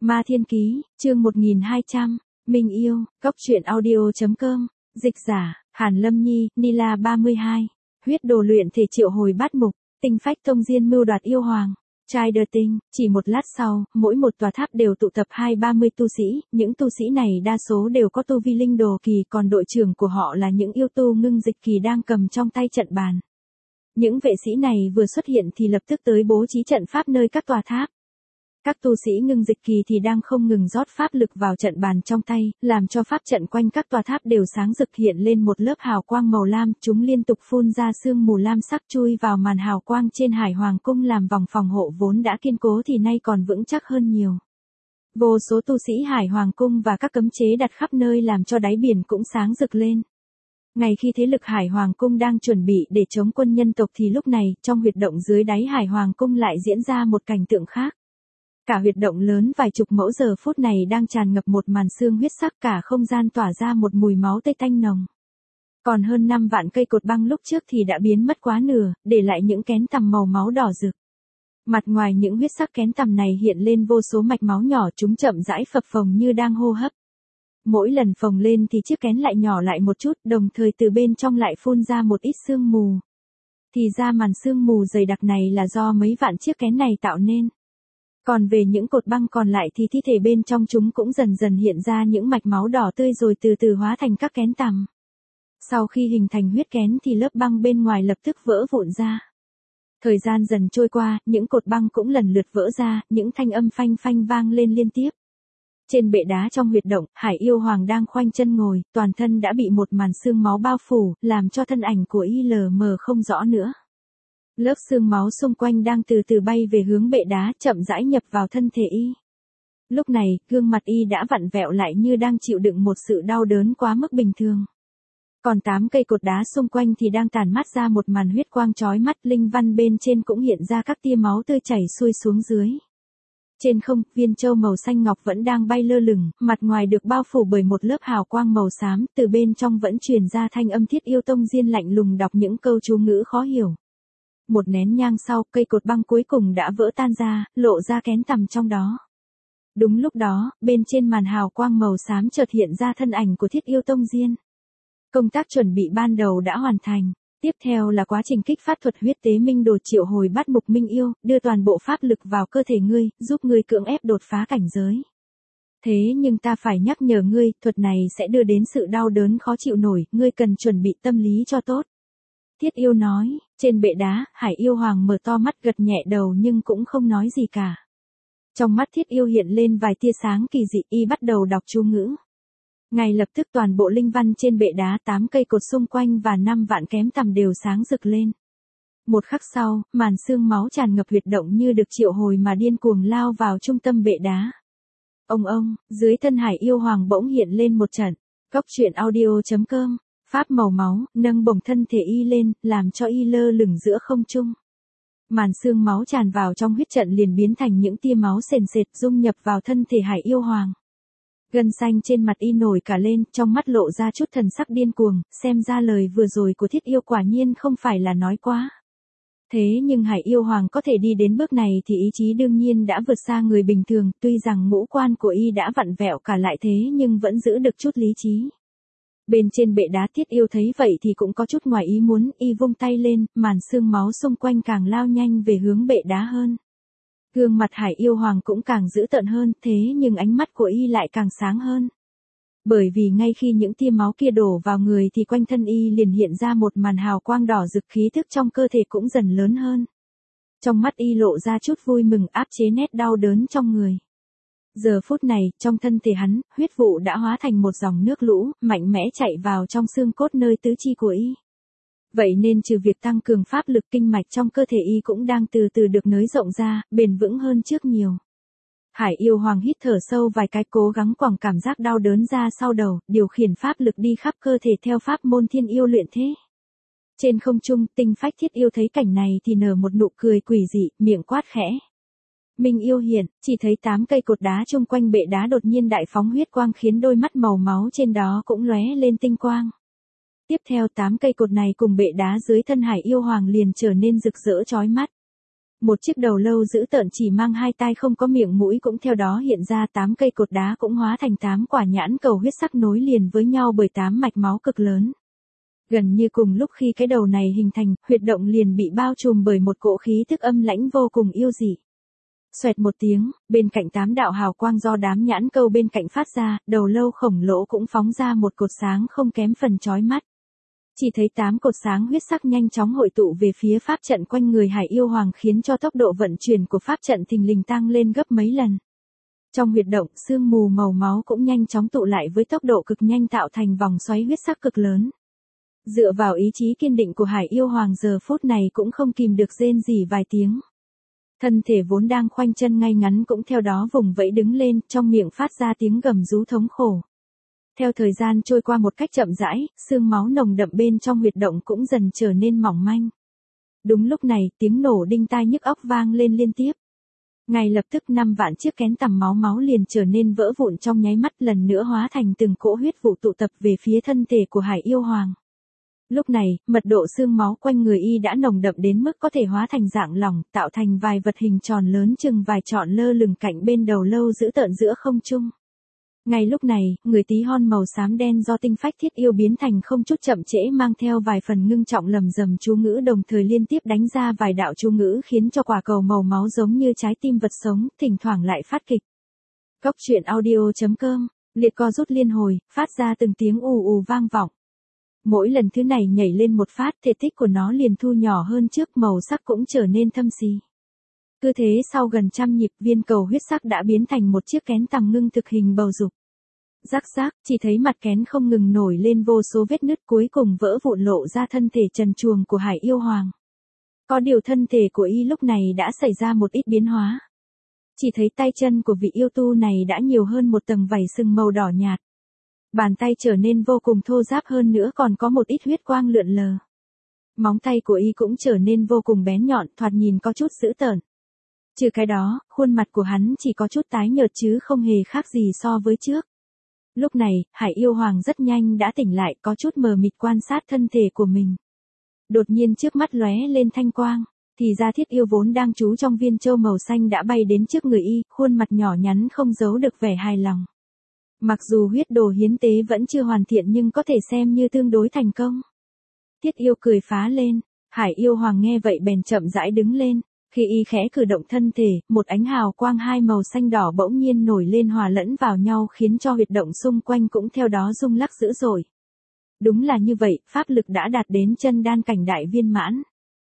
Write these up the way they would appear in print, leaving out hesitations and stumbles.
Ma Thiên Ký, chương 1200, Minh Yêu, Cốc truyện audio.com, dịch giả, Hàn Lâm Nhi, Nila 32, huyết đồ luyện thể triệu hồi bát mục, tinh phách tông diên mưu đoạt yêu hoàng. Trai đờ tinh, chỉ một lát sau, mỗi một tòa tháp đều tụ tập 20-30 tu sĩ, những tu sĩ này đa số đều có tu vi linh đồ kỳ, còn đội trưởng của họ là những yêu tu ngưng dịch kỳ đang cầm trong tay trận bàn. Những vệ sĩ này vừa xuất hiện thì lập tức tới bố trí trận pháp nơi các tòa tháp. Các tu sĩ ngưng dịch kỳ thì đang không ngừng rót pháp lực vào trận bàn trong tay, làm cho pháp trận quanh các tòa tháp đều sáng rực hiện lên một lớp hào quang màu lam, chúng liên tục phun ra sương mù lam sắc chui vào màn hào quang trên Hải Hoàng cung làm vòng phòng hộ vốn đã kiên cố thì nay còn vững chắc hơn nhiều. Vô số tu sĩ Hải Hoàng cung và các cấm chế đặt khắp nơi làm cho đáy biển cũng sáng rực lên. Ngay khi thế lực Hải Hoàng cung đang chuẩn bị để chống quân nhân tộc thì lúc này, trong huyệt động dưới đáy Hải Hoàng cung lại diễn ra một cảnh tượng khác. Cả huyệt động lớn vài chục mẫu giờ phút này đang tràn ngập một màn sương huyết sắc, cả không gian tỏa ra một mùi máu tươi tanh nồng. Còn hơn 5 vạn cây cột băng lúc trước thì đã biến mất quá nửa, để lại những kén tằm màu máu đỏ rực. Mặt ngoài những huyết sắc kén tằm này hiện lên vô số mạch máu nhỏ, chúng chậm rãi phập phồng như đang hô hấp. Mỗi lần phồng lên thì chiếc kén lại nhỏ lại một chút, đồng thời từ bên trong lại phun ra một ít sương mù. Thì ra màn sương mù dày đặc này là do mấy vạn chiếc kén này tạo nên. Còn về những cột băng còn lại thì thi thể bên trong chúng cũng dần dần hiện ra những mạch máu đỏ tươi rồi từ từ hóa thành các kén tằm. Sau khi hình thành huyết kén thì lớp băng bên ngoài lập tức vỡ vụn ra. Thời gian dần trôi qua, những cột băng cũng lần lượt vỡ ra, những thanh âm phanh phanh vang lên liên tiếp. Trên bệ đá trong huyệt động, Hải Yêu Hoàng đang khoanh chân ngồi, toàn thân đã bị một màn sương máu bao phủ, làm cho thân ảnh của y lờ mờ không rõ nữa. Lớp sương máu xung quanh đang từ từ bay về hướng bệ đá, chậm rãi nhập vào thân thể y. Lúc này, gương mặt y đã vặn vẹo lại như đang chịu đựng một sự đau đớn quá mức bình thường. Còn 8 cây cột đá xung quanh thì đang tản mát ra một màn huyết quang chói mắt, linh văn bên trên cũng hiện ra các tia máu tươi chảy xuôi xuống dưới. Trên không, viên châu màu xanh ngọc vẫn đang bay lơ lửng, mặt ngoài được bao phủ bởi một lớp hào quang màu xám, từ bên trong vẫn truyền ra thanh âm Thiết Yêu Tông Diên lạnh lùng đọc những câu chú ngữ khó hiểu. Một nén nhang sau, cây cột băng cuối cùng đã vỡ tan ra, lộ ra kén tằm trong đó. Đúng lúc đó, bên trên màn hào quang màu xám chợt hiện ra thân ảnh của Thiết Yêu Tông Diên. Công tác chuẩn bị ban đầu đã hoàn thành. Tiếp theo là quá trình kích phát thuật huyết tế minh đồ triệu hồi bát mục minh yêu, đưa toàn bộ pháp lực vào cơ thể ngươi, giúp ngươi cưỡng ép đột phá cảnh giới. Thế nhưng ta phải nhắc nhở ngươi, thuật này sẽ đưa đến sự đau đớn khó chịu nổi, ngươi cần chuẩn bị tâm lý cho tốt. Thiết Yêu nói, trên bệ đá, Hải Yêu Hoàng mở to mắt gật nhẹ đầu nhưng cũng không nói gì cả. Trong mắt Thiết Yêu hiện lên vài tia sáng kỳ dị, y bắt đầu đọc chú ngữ. Ngay lập tức toàn bộ linh văn trên bệ đá, 8 cây cột xung quanh và 5 vạn kém tằm đều sáng rực lên. Một khắc sau, màn sương máu tràn ngập huyệt động như được triệu hồi mà điên cuồng lao vào trung tâm bệ đá. Ông, dưới thân Hải Yêu Hoàng bỗng hiện lên một trận. Cốc truyện audio.com, pháp màu máu, nâng bổng thân thể y lên, làm cho y lơ lửng giữa không trung. Màn sương máu tràn vào trong huyết trận liền biến thành những tia máu sền sệt dung nhập vào thân thể Hải Yêu Hoàng. Gân xanh trên mặt y nổi cả lên, trong mắt lộ ra chút thần sắc điên cuồng, xem ra lời vừa rồi của Thiết Yêu quả nhiên không phải là nói quá. Thế nhưng Hải Yêu Hoàng có thể đi đến bước này thì ý chí đương nhiên đã vượt xa người bình thường, tuy rằng ngũ quan của y đã vặn vẹo cả lại thế nhưng vẫn giữ được chút lý trí. Bên trên bệ đá Thiết Yêu thấy vậy thì cũng có chút ngoài ý muốn, y vung tay lên, màn sương máu xung quanh càng lao nhanh về hướng bệ đá hơn. Gương mặt Hải Yêu Hoàng cũng càng dữ tợn hơn, thế nhưng ánh mắt của y lại càng sáng hơn. Bởi vì ngay khi những tia máu kia đổ vào người thì quanh thân y liền hiện ra một màn hào quang đỏ rực, khí thức trong cơ thể cũng dần lớn hơn. Trong mắt y lộ ra chút vui mừng áp chế nét đau đớn trong người. Giờ phút này, trong thân thể hắn, huyết vụ đã hóa thành một dòng nước lũ, mạnh mẽ chạy vào trong xương cốt nơi tứ chi của y. Vậy nên trừ việc tăng cường pháp lực, kinh mạch trong cơ thể y cũng đang từ từ được nới rộng ra, bền vững hơn trước nhiều. Hải Yêu Hoàng hít thở sâu vài cái, cố gắng quẳng cảm giác đau đớn ra sau đầu, điều khiển pháp lực đi khắp cơ thể theo pháp môn thiên yêu luyện thế. Trên không trung, tinh phách Thiết Yêu thấy cảnh này thì nở một nụ cười quỷ dị, miệng quát khẽ. Minh Yêu hiện, chỉ thấy 8 cây cột đá chung quanh bệ đá đột nhiên đại phóng huyết quang khiến đôi mắt màu máu trên đó cũng lóe lên tinh quang. Tiếp theo 8 cây cột này cùng bệ đá dưới thân Hải Yêu Hoàng liền trở nên rực rỡ chói mắt. Một chiếc đầu lâu dữ tợn chỉ mang hai tai không có miệng mũi cũng theo đó hiện ra 8 cây cột đá cũng hóa thành 8 quả nhãn cầu huyết sắc nối liền với nhau bởi 8 mạch máu cực lớn. Gần như cùng lúc khi cái đầu này hình thành, huyệt động liền bị bao trùm bởi một cỗ khí tức âm lãnh vô cùng yêu dị. Xoẹt một tiếng, bên cạnh 8 đạo hào quang do đám nhãn câu bên cạnh phát ra, đầu lâu khổng lồ cũng phóng ra một cột sáng không kém phần chói mắt. Chỉ thấy 8 cột sáng huyết sắc nhanh chóng hội tụ về phía pháp trận quanh người Hải Yêu Hoàng khiến cho tốc độ vận chuyển của pháp trận thình lình tăng lên gấp mấy lần. Trong huyệt động, sương mù màu máu cũng nhanh chóng tụ lại với tốc độ cực nhanh tạo thành vòng xoáy huyết sắc cực lớn. Dựa vào ý chí kiên định của Hải Yêu Hoàng giờ phút này cũng không kìm được rên rỉ vài tiếng. Thân thể vốn đang khoanh chân ngay ngắn cũng theo đó vùng vẫy đứng lên, trong miệng phát ra tiếng gầm rú thống khổ. Theo thời gian trôi qua một cách chậm rãi, xương máu nồng đậm bên trong huyệt động cũng dần trở nên mỏng manh. Đúng lúc này, tiếng nổ đinh tai nhức óc vang lên liên tiếp. Ngay lập tức 5 vạn chiếc kén tằm máu liền trở nên vỡ vụn trong nháy mắt, lần nữa hóa thành từng cỗ huyết vụ tụ tập về phía thân thể của Hải Yêu Hoàng. Lúc này, mật độ xương máu quanh người y đã nồng đậm đến mức có thể hóa thành dạng lỏng, tạo thành vài vật hình tròn lớn chừng vài trọn lơ lửng cạnh bên đầu lâu dữ tợn giữa không trung. Ngay lúc này, người tí hon màu xám đen do tinh phách thiết yêu biến thành không chút chậm trễ mang theo vài phần ngưng trọng lầm rầm chú ngữ đồng thời liên tiếp đánh ra vài đạo chú ngữ khiến cho quả cầu màu máu giống như trái tim vật sống, thỉnh thoảng lại phát kịch. Góc truyện audio.com, liệt co rút liên hồi, phát ra từng tiếng ù ù vang vọng. Mỗi lần thứ này nhảy lên một phát, thể tích của nó liền thu nhỏ hơn trước, màu sắc cũng trở nên thâm xì. Cứ thế sau gần trăm nhịp, viên cầu huyết sắc đã biến thành một chiếc kén tằm ngưng thực hình bầu dục. Rắc rác, chỉ thấy mặt kén không ngừng nổi lên vô số vết nứt cuối cùng vỡ vụn lộ ra thân thể trần truồng của Hải Yêu Hoàng. Có điều thân thể của y lúc này đã xảy ra một ít biến hóa. Chỉ thấy tay chân của vị yêu tu này đã nhiều hơn một tầng vảy sừng màu đỏ nhạt. Bàn tay trở nên vô cùng thô ráp hơn nữa còn có một ít huyết quang lượn lờ. Móng tay của y cũng trở nên vô cùng bén nhọn, thoạt nhìn có chút dữ tợn. Trừ cái đó, khuôn mặt của hắn chỉ có chút tái nhợt chứ không hề khác gì so với trước. Lúc này, Hải Yêu Hoàng rất nhanh đã tỉnh lại, có chút mờ mịt quan sát thân thể của mình. Đột nhiên trước mắt lóe lên thanh quang, thì ra Thiết Yêu vốn đang trú trong viên châu màu xanh đã bay đến trước người y, khuôn mặt nhỏ nhắn không giấu được vẻ hài lòng. Mặc dù huyết đồ hiến tế vẫn chưa hoàn thiện nhưng có thể xem như tương đối thành công. Thiết Yêu cười phá lên, Hải Yêu Hoàng nghe vậy bèn chậm rãi đứng lên. Khi y khẽ cử động thân thể, một ánh hào quang hai màu xanh đỏ bỗng nhiên nổi lên hòa lẫn vào nhau khiến cho huyệt động xung quanh cũng theo đó rung lắc dữ dội. Đúng là như vậy, pháp lực đã đạt đến chân đan cảnh đại viên mãn.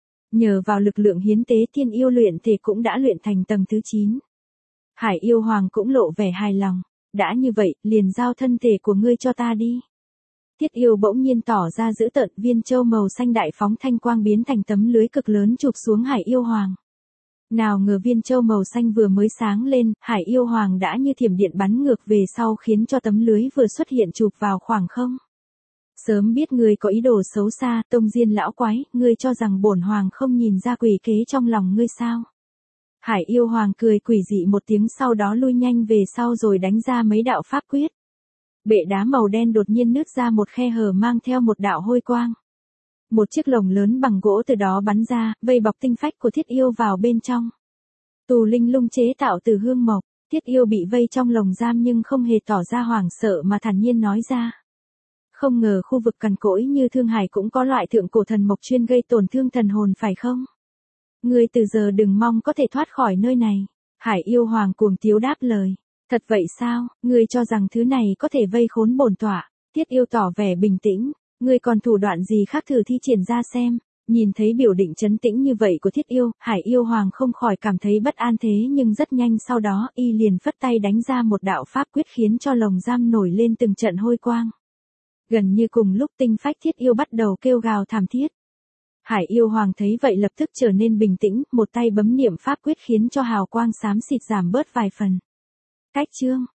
Nhờ vào lực lượng hiến tế thiên yêu luyện thể cũng đã luyện thành tầng thứ 9. Hải Yêu Hoàng cũng lộ vẻ hài lòng, đã như vậy, liền giao thân thể của ngươi cho ta đi. Thiết Yêu bỗng nhiên tỏ ra dữ tợn, viên châu màu xanh đại phóng thanh quang biến thành tấm lưới cực lớn chụp xuống Hải Yêu Hoàng. Nào ngờ viên châu màu xanh vừa mới sáng lên, Hải Yêu Hoàng đã như thiểm điện bắn ngược về sau khiến cho tấm lưới vừa xuất hiện chụp vào khoảng không. Sớm biết ngươi có ý đồ xấu xa, Tông Diên lão quái, ngươi cho rằng bổn hoàng không nhìn ra quỷ kế trong lòng ngươi sao? Hải Yêu Hoàng cười quỷ dị một tiếng sau đó lui nhanh về sau rồi đánh ra mấy đạo pháp quyết. Bệ đá màu đen đột nhiên nứt ra một khe hở mang theo một đạo hôi quang. Một chiếc lồng lớn bằng gỗ từ đó bắn ra, vây bọc tinh phách của Thiết Yêu vào bên trong. Tù linh lung chế tạo từ hương mộc, Thiết Yêu bị vây trong lồng giam nhưng không hề tỏ ra hoảng sợ mà thản nhiên nói ra. Không ngờ khu vực cằn cỗi như Thương Hải cũng có loại thượng cổ thần mộc chuyên gây tổn thương thần hồn phải không? Ngươi từ giờ đừng mong có thể thoát khỏi nơi này. Hải Yêu Hoàng cuồng tiếu đáp lời. Thật vậy sao, ngươi cho rằng thứ này có thể vây khốn bổn tọa? Thiết Yêu tỏ vẻ bình tĩnh. Ngươi còn thủ đoạn gì khác thử thi triển ra xem. Nhìn thấy biểu định trấn tĩnh như vậy của Thiết Yêu, Hải Yêu Hoàng không khỏi cảm thấy bất an thế nhưng rất nhanh sau đó y liền phất tay đánh ra một đạo pháp quyết khiến cho lồng giam nổi lên từng trận hôi quang. Gần như cùng lúc tinh phách Thiết Yêu bắt đầu kêu gào thảm thiết. Hải Yêu Hoàng thấy vậy lập tức trở nên bình tĩnh, một tay bấm niệm pháp quyết khiến cho hào quang xám xịt giảm bớt vài phần. Cách chương